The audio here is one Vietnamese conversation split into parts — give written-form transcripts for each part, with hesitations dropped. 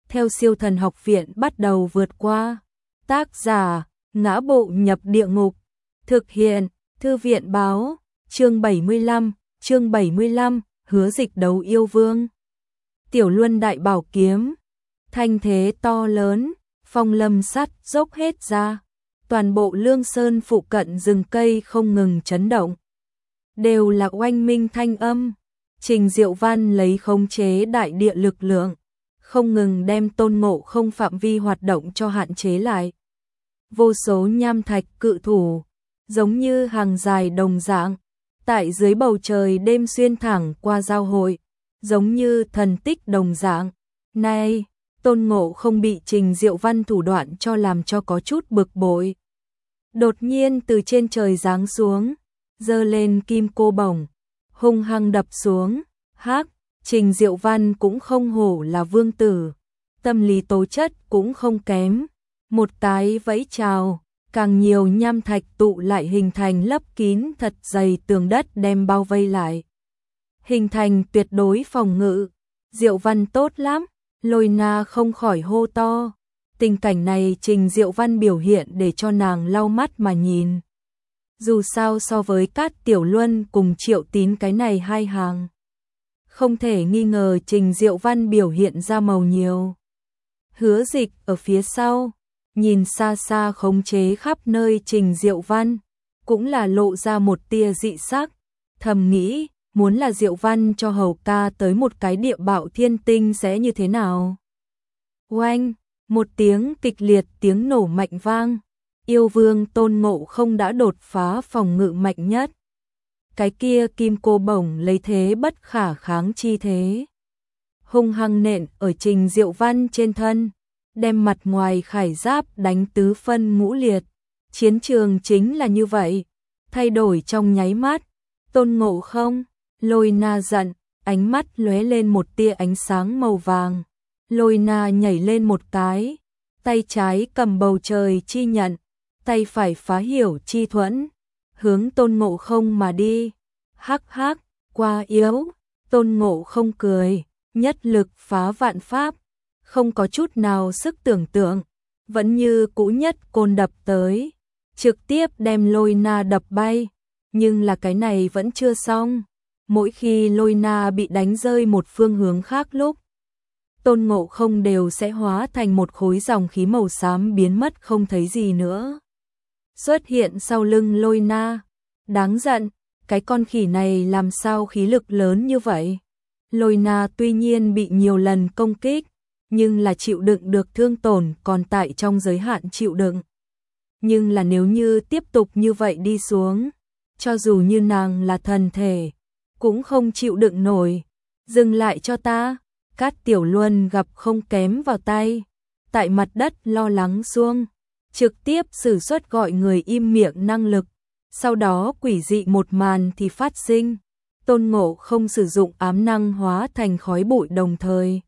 theo siêu thần học viện bắt đầu vượt qua. Tác giả, Ngã Bộ Nhập Địa Ngục. Thực hiện, Thư viện Báo. Chương 75, Hứa Dịch đấu yêu vương. Tiểu Luân đại bảo kiếm, thanh thế to lớn, phong lâm sắt dốc hết ra. Toàn bộ Lương Sơn phụ cận rừng cây không ngừng chấn động. Đều là oanh minh thanh âm. Trình Diệu Văn lấy khống chế đại địa lực lượng, không ngừng đem Tôn Ngộ Không phạm vi hoạt động cho hạn chế lại. Vô số nham thạch cự thủ, giống như hàng dài đồng dạng, tại dưới bầu trời đêm xuyên thẳng qua giao hội, giống như thần tích đồng dạng. Này, Tôn Ngộ Không bị Trình Diệu Văn thủ đoạn cho làm cho có chút bực bội. Đột nhiên từ trên trời giáng xuống, giơ lên kim cô bổng, hung hăng đập xuống. Hắc, Trình Diệu Văn cũng không hổ là vương tử, tâm lý tố chất cũng không kém. Một cái vẫy chào, càng nhiều nham thạch tụ lại hình thành lấp kín thật dày tường đất đem bao vây lại, hình thành tuyệt đối phòng ngự. Diệu Văn tốt lắm, Lôi Na không khỏi hô to. Tình cảnh này Trình Diệu Văn biểu hiện để cho nàng lau mắt mà nhìn. Dù sao so với Cát Tiểu Luân cùng Triệu Tín cái này hai hàng, không thể nghi ngờ Trình Diệu Văn biểu hiện ra màu nhiều. Hứa Dịch ở phía sau, nhìn xa xa khống chế khắp nơi Trình Diệu Văn, cũng là lộ ra một tia dị sắc, thầm nghĩ, muốn là Diệu Văn cho hầu ca tới một cái địa bạo thiên tinh sẽ như thế nào. Oanh, một tiếng kịch liệt tiếng nổ mạnh vang, yêu vương Tôn Ngộ Không đã đột phá phòng ngự mạnh nhất. Cái kia kim cô bổng lấy thế bất khả kháng chi thế, hung hăng nện ở Trình Diệu Văn trên thân, đem mặt ngoài khải giáp đánh tứ phân ngũ liệt. Chiến trường chính là như vậy, thay đổi trong nháy mắt. Tôn Ngộ Không, Lôi Na giận, ánh mắt lóe lên một tia ánh sáng màu vàng. Lôi Na nhảy lên một cái, tay trái cầm bầu trời chi nhận, tay phải phá hiểu chi thuẫn, hướng Tôn Ngộ Không mà đi. Hắc hắc, quá yếu. Tôn Ngộ Không cười, nhất lực phá vạn pháp, không có chút nào sức tưởng tượng, vẫn như cũ nhất côn đập tới, trực tiếp đem Lôi Na đập bay. Nhưng là cái này vẫn chưa xong, mỗi khi Lôi Na bị đánh rơi một phương hướng khác lúc, Tôn Ngộ Không đều sẽ hóa thành một khối dòng khí màu xám biến mất không thấy gì nữa, xuất hiện sau lưng Lôi Na. Đáng giận, cái con khỉ này làm sao khí lực lớn như vậy. Lôi Na tuy nhiên bị nhiều lần công kích, nhưng là chịu đựng được thương tổn còn tại trong giới hạn chịu đựng. Nhưng là nếu như tiếp tục như vậy đi xuống, cho dù như nàng là thần thể, cũng không chịu đựng nổi. Dừng lại cho ta. Cát Tiểu Luân gặp không kém vào tay, tại mặt đất lo lắng xuông, trực tiếp sử xuất gọi người im miệng năng lực. Sau đó quỷ dị một màn thì phát sinh. Tôn Ngộ Không sử dụng ám năng hóa thành khói bụi đồng thời,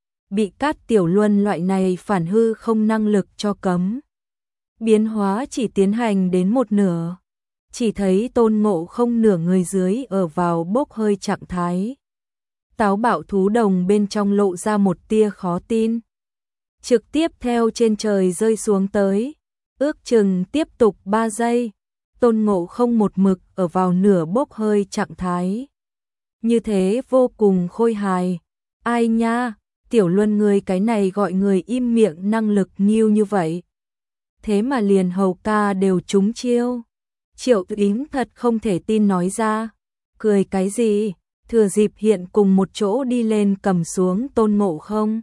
bị Cát Tiểu Luân loại này phản hư không năng lực cho cấm. Biến hóa chỉ tiến hành đến một nửa, chỉ thấy Tôn Ngộ Không nửa người dưới ở vào bốc hơi trạng thái. Táo bạo thú đồng bên trong lộ ra một tia khó tin. Trực tiếp theo trên trời rơi xuống tới, ước chừng tiếp tục 3 giây. Tôn Ngộ Không một mực ở vào nửa bốc hơi trạng thái. Như thế vô cùng khôi hài. Ai nha, Tiểu Luân người cái này gọi người im miệng năng lực nghiêu như vậy. Thế mà liền hầu ca đều trúng chiêu. Triệu Tín thật không thể tin nói ra. Cười cái gì, thừa dịp hiện cùng một chỗ đi lên cầm xuống Tôn Ngộ Không.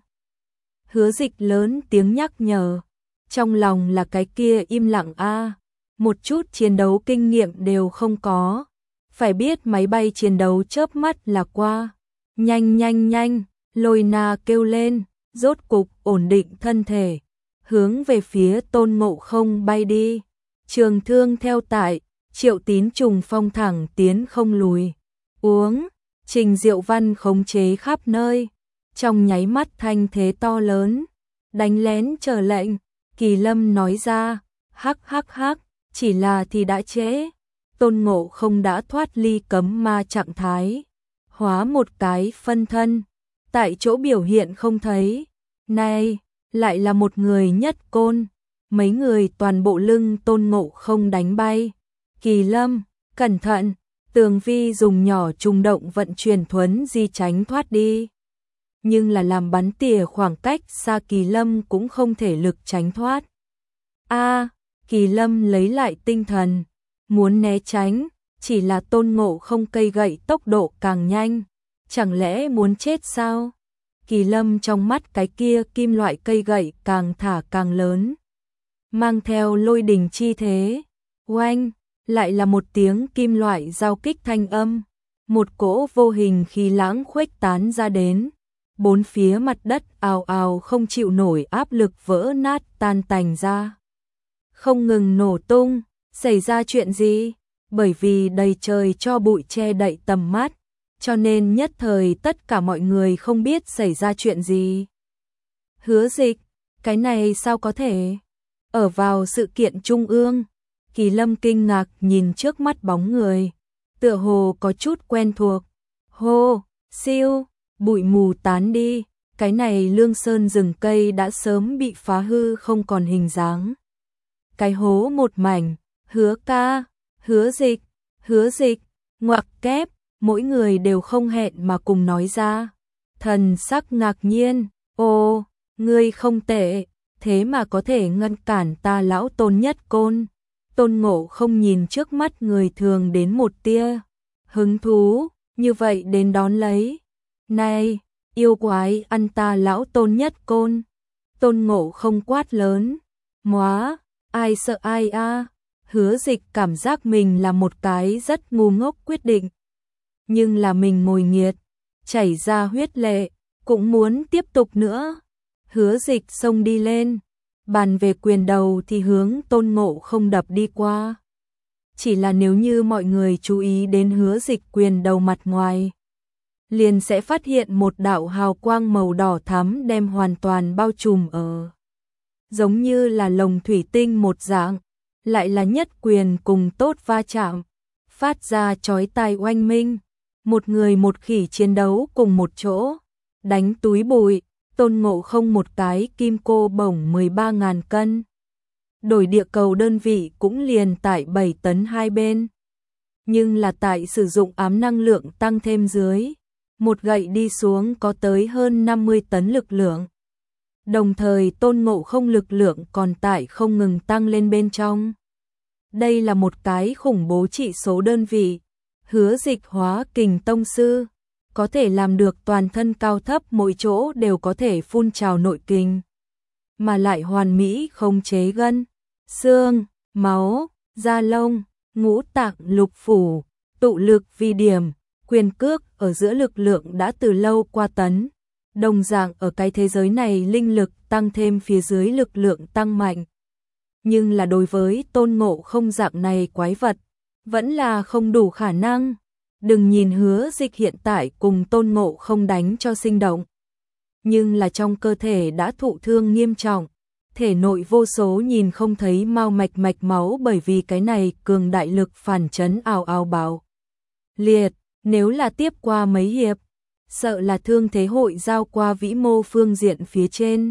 Hứa Dịch lớn tiếng nhắc nhở. Trong lòng là cái kia im lặng a, một chút chiến đấu kinh nghiệm đều không có. Phải biết máy bay chiến đấu chớp mắt là qua. Nhanh nhanh nhanh, Lôi Na kêu lên, rốt cục ổn định thân thể, hướng về phía Tôn Ngộ Không bay đi. Trường thương theo tại, Triệu Tín trùng phong thẳng tiến không lùi. Uống, Trình Diệu Văn khống chế khắp nơi, trong nháy mắt thanh thế to lớn, đánh lén chờ lệnh. Kỳ Lâm nói ra, hắc hắc hắc, chỉ là thì đã trễ. Tôn Ngộ Không đã thoát ly cấm ma trạng thái, hóa một cái phân thân, tại chỗ biểu hiện không thấy. Này, lại là một người nhất côn. Mấy người toàn bộ lưng Tôn Ngộ Không đánh bay. Kỳ Lâm, cẩn thận, Tường Vi dùng nhỏ trùng động vận chuyển thuấn di tránh thoát đi. Nhưng là làm bắn tỉa khoảng cách xa Kỳ Lâm cũng không thể lực tránh thoát. Kỳ Lâm lấy lại tinh thần, muốn né tránh, chỉ là Tôn Ngộ Không cây gậy tốc độ càng nhanh. Chẳng lẽ muốn chết sao? Kỳ Lâm trong mắt cái kia kim loại cây gậy càng thả càng lớn, mang theo lôi đình chi thế. Oanh, lại là một tiếng kim loại giao kích thanh âm, một cỗ vô hình khí lãng khuếch tán ra đến, bốn phía mặt đất ào ào không chịu nổi áp lực vỡ nát tan tành ra, không ngừng nổ tung. Xảy ra chuyện gì? Bởi vì đầy trời cho bụi che đậy tầm mắt, cho nên nhất thời tất cả mọi người không biết xảy ra chuyện gì. Hứa Dịch, cái này sao có thể? Ở vào sự kiện trung ương, Kỳ Lâm kinh ngạc nhìn trước mắt bóng người, tựa hồ có chút quen thuộc. Hô, siêu, bụi mù tán đi, cái này Lương Sơn rừng cây đã sớm bị phá hư không còn hình dáng. Cái hố một mảnh, Hứa ca, Hứa Dịch, ngoặc kép, mỗi người đều không hẹn mà cùng nói ra. Thần sắc ngạc nhiên, ô, ngươi không tệ, thế mà có thể ngăn cản ta lão Tôn nhất côn. Tôn Ngộ Không nhìn trước mắt người thường đến một tia hứng thú, như vậy đến đón lấy. Này, yêu quái ăn ta lão Tôn nhất côn. Tôn Ngộ Không quát lớn, móa, ai sợ ai a? Hứa Dịch cảm giác mình là một cái rất ngu ngốc quyết định. Nhưng là mình ngồi nghiệt, chảy ra huyết lệ, cũng muốn tiếp tục nữa. Hứa Dịch xông đi lên, bàn về quyền đầu thì hướng Tôn Ngộ Không đập đi qua. Chỉ là nếu như mọi người chú ý đến Hứa Dịch quyền đầu mặt ngoài, liền sẽ phát hiện một đạo hào quang màu đỏ thắm đem hoàn toàn bao trùm ở. Giống như là lồng thủy tinh một dạng, lại là nhất quyền cùng tốt va chạm, phát ra chói tai oanh minh. Một người một khỉ chiến đấu cùng một chỗ, đánh túi bụi. Tôn Ngộ Không một cái kim cô bổng 13.000 cân. Đổi địa cầu đơn vị cũng liền tại 7 tấn hai bên. Nhưng là tại sử dụng ám năng lượng tăng thêm dưới, một gậy đi xuống có tới hơn 50 tấn lực lượng. Đồng thời Tôn Ngộ Không lực lượng còn tại không ngừng tăng lên bên trong. Đây là một cái khủng bố trị số đơn vị. Hứa Dịch hóa kình tông sư, có thể làm được toàn thân cao thấp mỗi chỗ đều có thể phun trào nội kình, mà lại hoàn mỹ khống chế gân, xương, máu, da lông, ngũ tạng lục phủ, tụ lực vi điểm, quyền cước ở giữa lực lượng đã từ lâu qua tấn. Đồng dạng ở cái thế giới này linh lực tăng thêm phía dưới lực lượng tăng mạnh. Nhưng là đối với Tôn Ngộ Không dạng này quái vật, vẫn là không đủ khả năng. Đừng nhìn Hứa Dịch hiện tại cùng Tôn Ngộ Không đánh cho sinh động, nhưng là trong cơ thể đã thụ thương nghiêm trọng, thể nội vô số nhìn không thấy mạch máu bởi vì cái này cường đại lực phản chấn ào ào bạo liệt, nếu là tiếp qua mấy hiệp, sợ là thương thế hội giao qua vĩ mô phương diện phía trên.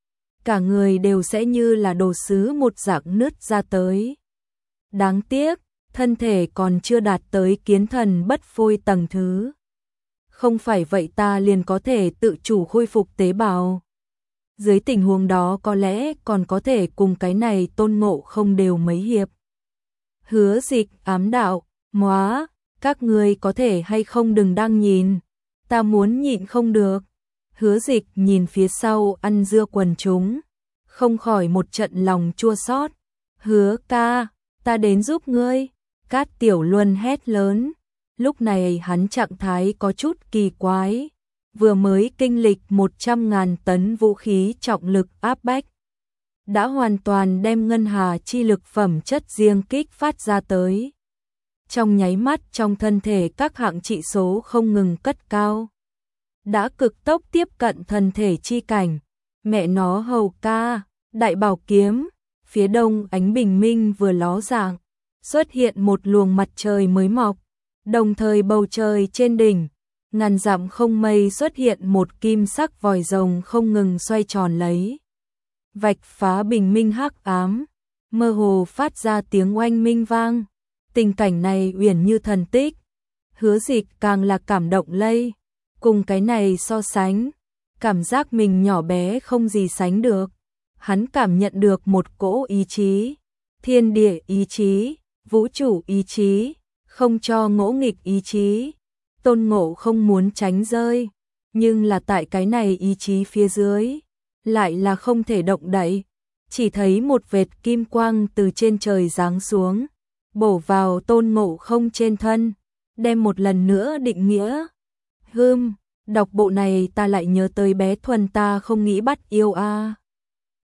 Cả người đều sẽ như là đồ sứ một dạng nứt ra tới. Đáng tiếc, thân thể còn chưa đạt tới kiến thần bất phôi tầng thứ. Không phải vậy ta liền có thể tự chủ khôi phục tế bào. Dưới tình huống đó có lẽ còn có thể cùng cái này Tôn Ngộ Không đều mấy hiệp. Hứa Dịch ám đạo, móa, các người có thể hay không đừng đang nhìn, ta muốn nhịn không được. Hứa Dịch nhìn phía sau ăn dưa quần chúng, không khỏi một trận lòng chua xót. Hứa ca, ta đến giúp ngươi. Cát Tiểu Luân hét lớn, lúc này hắn trạng thái có chút kỳ quái, vừa mới kinh lịch 100.000 tấn vũ khí trọng lực áp bách, đã hoàn toàn đem ngân hà chi lực phẩm chất riêng kích phát ra tới. Trong nháy mắt trong thân thể các hạng trị số không ngừng cất cao, đã cực tốc tiếp cận thân thể chi cảnh. Mẹ nó hầu ca, đại bảo kiếm, phía đông ánh bình minh vừa ló dạng, xuất hiện một luồng mặt trời mới mọc, đồng thời bầu trời trên đỉnh, ngàn dặm không mây xuất hiện một kim sắc vòi rồng không ngừng xoay tròn lấy. Vạch phá bình minh hắc ám, mơ hồ phát ra tiếng oanh minh vang. Tình cảnh này uyển như thần tích, Hứa Dịch càng là cảm động lây. Cùng cái này so sánh, cảm giác mình nhỏ bé không gì sánh được. Hắn cảm nhận được một cỗ ý chí, thiên địa ý chí, vũ trụ ý chí, không cho ngỗ nghịch ý chí. Tôn Ngộ không muốn tránh rơi, nhưng là tại cái này ý chí phía dưới, lại là không thể động đậy. Chỉ thấy một vệt kim quang từ trên trời giáng xuống, bổ vào Tôn Ngộ không trên thân, đem một lần nữa định nghĩa. Đọc bộ này ta lại nhớ tới bé Thuần ta không nghĩ bắt yêu a.